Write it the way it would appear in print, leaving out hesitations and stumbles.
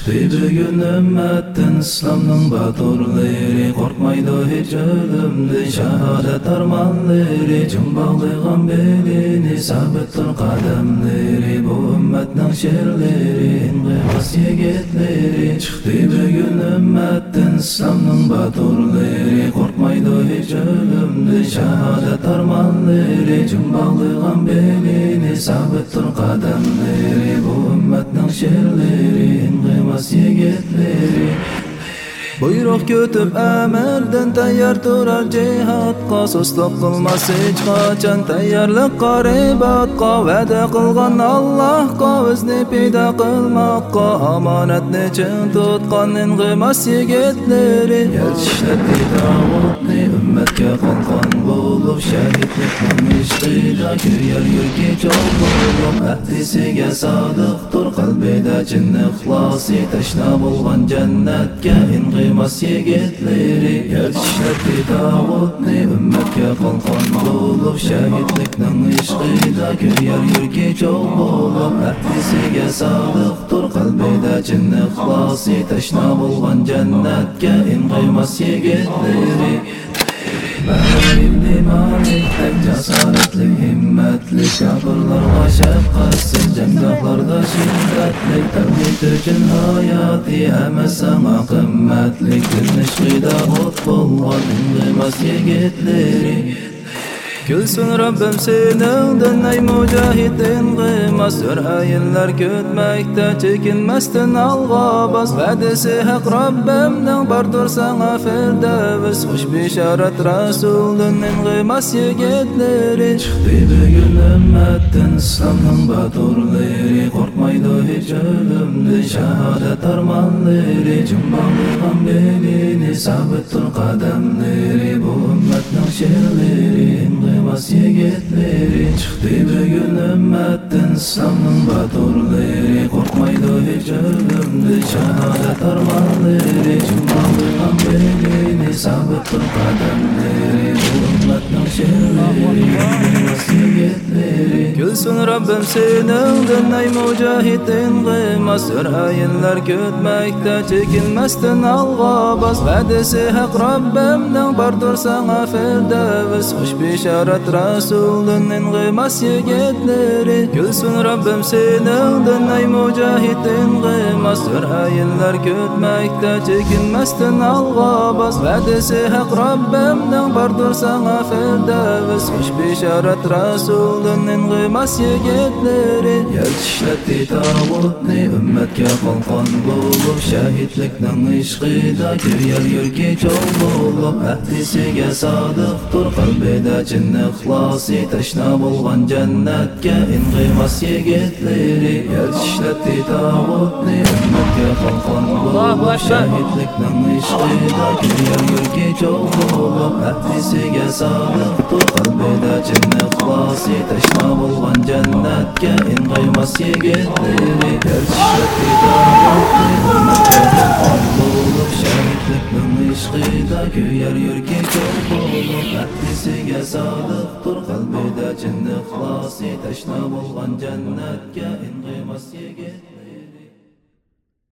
Chiqdi bugun ummatdan islomning baturlari, qo'rqmaydi hech o'limdan shahodat armonlari, jumbog'ligan belini sabitdir qadamlari, bu ummatning sherlari, inqilos yigitlari. Chiqdi bugun ummatdan islomning baturlari, qo'rqmaydi hech o'limdan shahodat armonlari, jumbog'ligan belini sabitdir qadamlari, bu ummatning sherlari, inqilos yigitlari. Buyruq kutib amirdan tayyor turar jihodga, so'zliq qilmas hech qachon tayyorliqqa ribatga, va'da qilgan Allohga o'zni paydo qilmoqqa, omonatni chin tutgan inqilos yigitlari. Yetishdi Davudni ummatga qalqon bo'lib, shahidlikning ishqida kuyar yurgi joy bo'lib, ahdisiga sodiqdir qalbida chin ixlosi, tashna bo'lgan jannatga inqilos yigitlari. Yetishdi Davudni ummatga qalqon bo'lib, shahidlikning ishqida kuyar yurgi joy bo'lib, ahdisiga sodiqdir qalbida chin ixlosi, tashna bo'lgan jannatga inqilos yigitlari. Ibn Malik jasoratli, himmatli, kafirlarga shafqatsiz, janggohlarda shiddatli, tavhid uchun hayoti hammasiga qimmatli, din ishqida o't bo'lgan inqilos yigitlari. Gülsün Rabbim seningdan ey mujahid inqimas, ayinlar kutmakda chekinmasdan alg'a bos, va'dasi haq Rabbimning bordir sana firdavs, xush bishorat rasuldan inqilos yigitlari. Chiqdi bugun ummatdan islomning baturlari, qo'rqmaydi hech o'limdan shahodat armonlari, jumbog'ligan belini sabitdir qadamlari, bu ummatning sherlari, inqilos yigitlari. Chiqdi bugun ummatdan islomning baturlari, qo'rqmaydi hech o'limdan shahodat armonlari, jumbog'ligan belini sabitdir qadamlari, bu ummatning sherlari, inqilos yigitlari. Gülsün Rabbim seningdan ey mujahid inqimas, ayinlar kutmakda chekinmasdan alg'a bos, va'dasi haq Rabbimning bordir sana firdavs, xush bishorat rasuldan inqilos yigitlari. Gülsün Rabbim seningdan ey mujahid inqimas, ayinlar kutmakda chekinmasdan alg'a bos, va'dasi haq Rabbimning bordir sana firdavs, xush bishorat rasuldan inqilos yigitlari. Yetishdi Davudni ummatga qalqon bo'lib, shahidlikning ishqida kuyar yurgi joy bo'lib, ahdisiga sodiqdir qalbida chin ixlosi, tashna bo'lgan jannatga inqilos yigitlari. Yetishdi Davudni ummatga qalqon bo'lib, shahidlikning ishqida kuyar yurgi joy bo'lib, ahdisiga sodiqdir qalbida chin ixlosi, tashna bo'lgan jannatga inqilos yigitlari. Yetishdi Davudni ummatga qalqon bo'lib, shahidlikning ishqida kuyar yurgi joy bo'lib, ahdisiga sodiqdir qalbida chin ixlosi, tashna bo'lgan jannatga inqilos yigitlari.